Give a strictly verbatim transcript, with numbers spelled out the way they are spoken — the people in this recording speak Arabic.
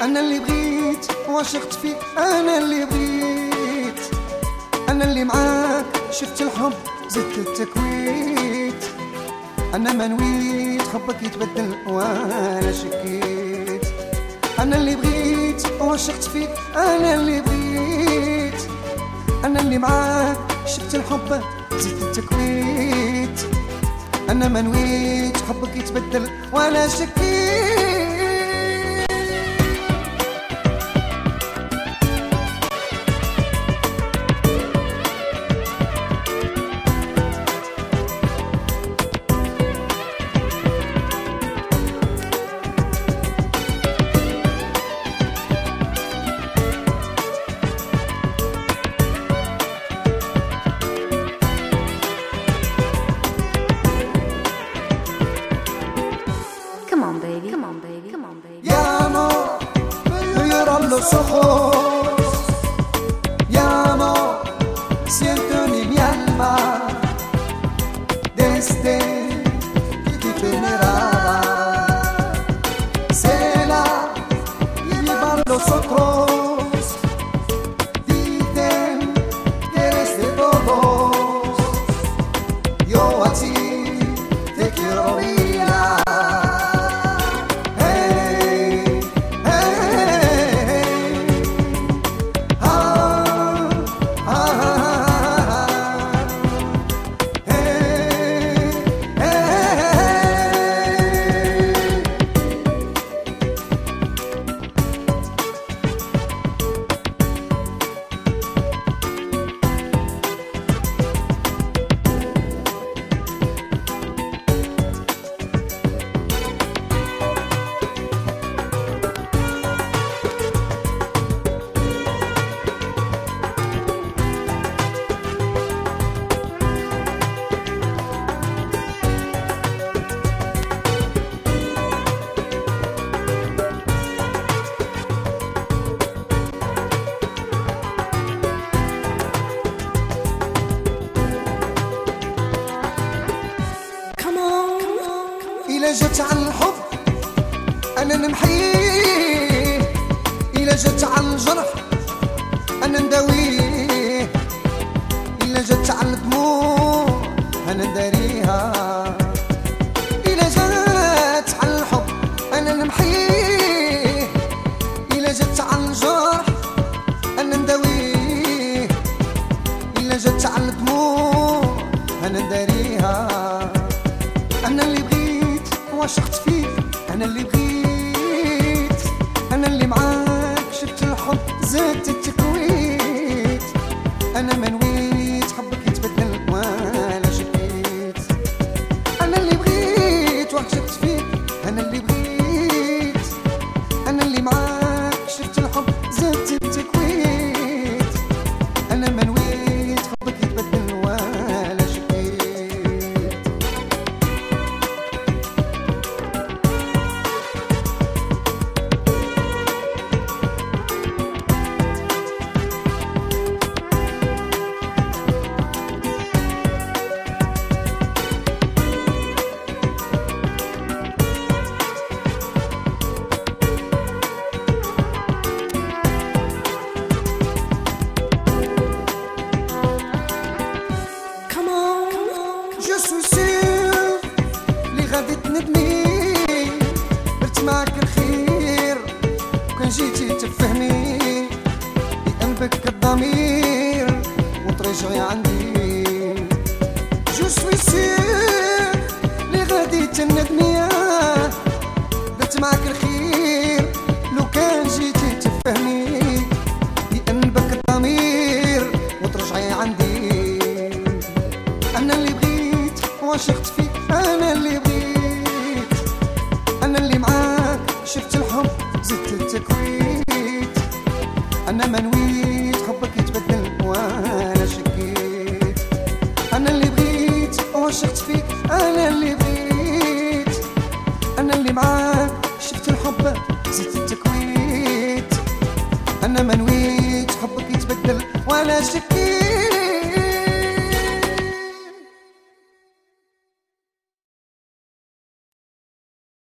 أنا اللي بغيت وعشقت فيك، أنا اللي بغيت، أنا اللي معاك شفت الحب زدت التكويت. أنا ما نويت حبك يتبدل وأنا شكيت. أنا اللي بغيت وعشقت فيك، أنا اللي بغيت، أنا اللي معاك شفت الحب زدت التكويت. أنا ما نويت حبك يتبدل وأنا شكيت. Los ojos, llamo, siento en mi alma desde que te veneraba. Cela llevan los otros, dicen que eres de todos. Yo a ti te quiero mirar. إلا جت على الحب أنا نمحيه، إلا جت على الجرح أنا نداويه، إلا جت على الدموع أنا نداريها. إلا جت على الحب أنا نمحيه، إلا جت على الجرح أنا نداويه، إلا جت على الدموع أنا نداريها. أنا اللي بغيت وعشقت فيك، أنا اللي بغيت، أنا اللي معاك شفت الحب زدت التكويت. أنا ما نويت حبك يتبدل ولا شكيت. أنا اللي بغيت وعشقت فيك، أنا اللي بغيت، أنا اللي معاك شفت الحب زدت التكويت. أنا ما نويت حبك يتبدل ولا شكيت. Je suis sûr اللي غادي تندمي، درت معاك الخير وكان جيتي تفهمي بقلبك الضمير وترجعي عندي. Je suis sûr اللي غادي تندمي، درت معاك الخير لو كان جيتي تفهمي بقلبك الضمير وترجعي عندي. أنا اللي بغيت وعشقت فيك، أنا اللي بغيت، أنا اللي معاك شفت الحب زدت التكويت. أنا ما نويت حبك يتبدل وأنا شكيت. أنا اللي بغيت وعشقت فيك، أنا اللي بغيت، أنا اللي معاك شفت الحب زدت التكويت. أنا ما نويت حبك يتبدل وأنا شكيت.